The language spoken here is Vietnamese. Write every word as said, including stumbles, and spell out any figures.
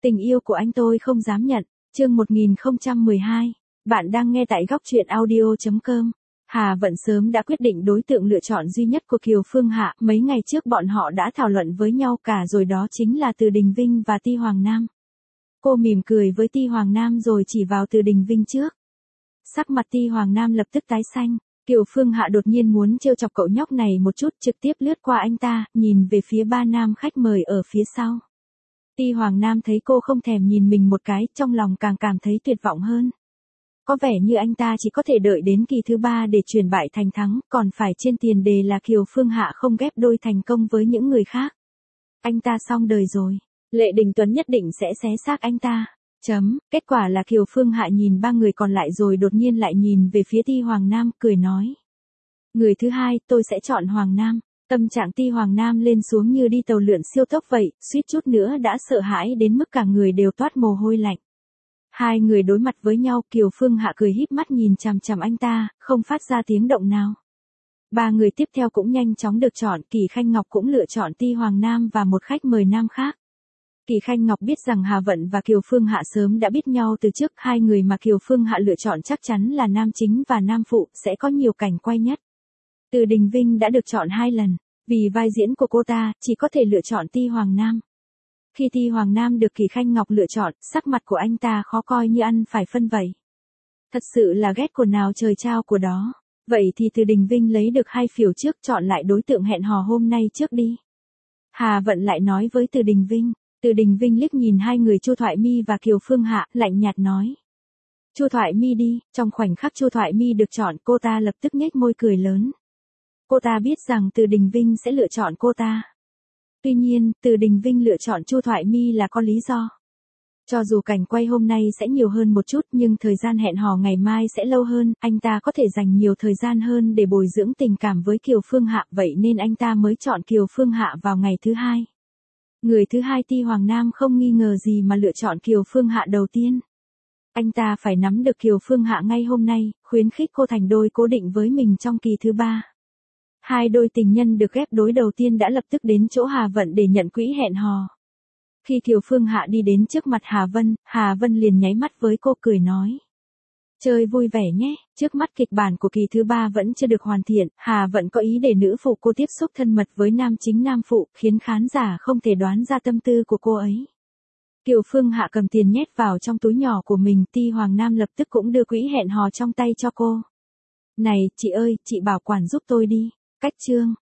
Tình yêu của anh tôi không dám nhận. Chương một nghìn không trăm mười hai. Bạn đang nghe tại góc truyện audio chấm com. Hà Vận sớm đã quyết định đối tượng lựa chọn duy nhất của Kiều Phương Hạ, mấy ngày trước bọn họ đã thảo luận với nhau cả rồi, đó chính là Từ Đình Vinh và Ti Hoàng Nam. Cô mỉm cười với Ti Hoàng Nam rồi chỉ vào Từ Đình Vinh trước. Sắc mặt Ti Hoàng Nam lập tức tái xanh. Kiều Phương Hạ đột nhiên muốn trêu chọc cậu nhóc này một chút, trực tiếp lướt qua anh ta, nhìn về phía ba nam khách mời ở phía sau. Ti Hoàng Nam thấy cô không thèm nhìn mình một cái, trong lòng càng cảm thấy tuyệt vọng hơn. Có vẻ như anh ta chỉ có thể đợi đến kỳ thứ ba để chuyển bại thành thắng, còn phải trên tiền đề là Kiều Phương Hạ không ghép đôi thành công với những người khác. Anh ta xong đời rồi. Lệ Đình Tuấn nhất định sẽ xé xác anh ta. Chấm, kết quả là Kiều Phương Hạ nhìn ba người còn lại rồi đột nhiên lại nhìn về phía Ti Hoàng Nam, cười nói. Người thứ hai, tôi sẽ chọn Hoàng Nam. Tâm trạng Ti Hoàng Nam lên xuống như đi tàu lượn siêu tốc vậy, suýt chút nữa đã sợ hãi đến mức cả người đều toát mồ hôi lạnh. Hai người đối mặt với nhau, Kiều Phương Hạ cười híp mắt nhìn chằm chằm anh ta, không phát ra tiếng động nào. Ba người tiếp theo cũng nhanh chóng được chọn, Kỳ Khanh Ngọc cũng lựa chọn Ti Hoàng Nam và một khách mời nam khác. Kỳ Khanh Ngọc biết rằng Hà Vận và Kiều Phương Hạ sớm đã biết nhau từ trước, hai người mà Kiều Phương Hạ lựa chọn chắc chắn là nam chính và nam phụ, sẽ có nhiều cảnh quay nhất. Từ Đình Vinh đã được chọn hai lần, vì vai diễn của cô ta, chỉ có thể lựa chọn Ti Hoàng Nam. Khi Ti Hoàng Nam được Kỳ Khanh Ngọc lựa chọn, sắc mặt của anh ta khó coi như ăn phải phân vậy. Thật sự là ghét của nào trời trao của đó. Vậy thì Từ Đình Vinh lấy được hai phiếu trước, chọn lại đối tượng hẹn hò hôm nay trước đi. Hà Vận lại nói với Từ Đình Vinh. Từ Đình Vinh liếc nhìn hai người Chu Thoại Mi và Kiều Phương Hạ, lạnh nhạt nói. Chu Thoại Mi đi. Trong khoảnh khắc Chu Thoại Mi được chọn, cô ta lập tức nhếch môi cười lớn. Cô ta biết rằng Từ Đình Vinh sẽ lựa chọn cô ta. Tuy nhiên, Từ Đình Vinh lựa chọn Chu Thoại Mi là có lý do. Cho dù cảnh quay hôm nay sẽ nhiều hơn một chút, nhưng thời gian hẹn hò ngày mai sẽ lâu hơn, anh ta có thể dành nhiều thời gian hơn để bồi dưỡng tình cảm với Kiều Phương Hạ, vậy nên anh ta mới chọn Kiều Phương Hạ vào ngày thứ hai. Người thứ hai Ti Hoàng Nam không nghi ngờ gì mà lựa chọn Kiều Phương Hạ đầu tiên. Anh ta phải nắm được Kiều Phương Hạ ngay hôm nay, khuyến khích cô thành đôi cố định với mình trong kỳ thứ ba. Hai đôi tình nhân được ghép đối đầu tiên đã lập tức đến chỗ Hà Vận để nhận quỹ hẹn hò. Khi Kiều Phương Hạ đi đến trước mặt Hà Vân, Hà Vân liền nháy mắt với cô, cười nói. Chơi vui vẻ nhé, trước mắt kịch bản của kỳ thứ ba vẫn chưa được hoàn thiện, Hà Vận có ý để nữ phụ cô tiếp xúc thân mật với nam chính nam phụ, khiến khán giả không thể đoán ra tâm tư của cô ấy. Kiều Phương Hạ cầm tiền nhét vào trong túi nhỏ của mình, Ti Hoàng Nam lập tức cũng đưa quỹ hẹn hò trong tay cho cô. Này, chị ơi, chị bảo quản giúp tôi đi. Cách chương.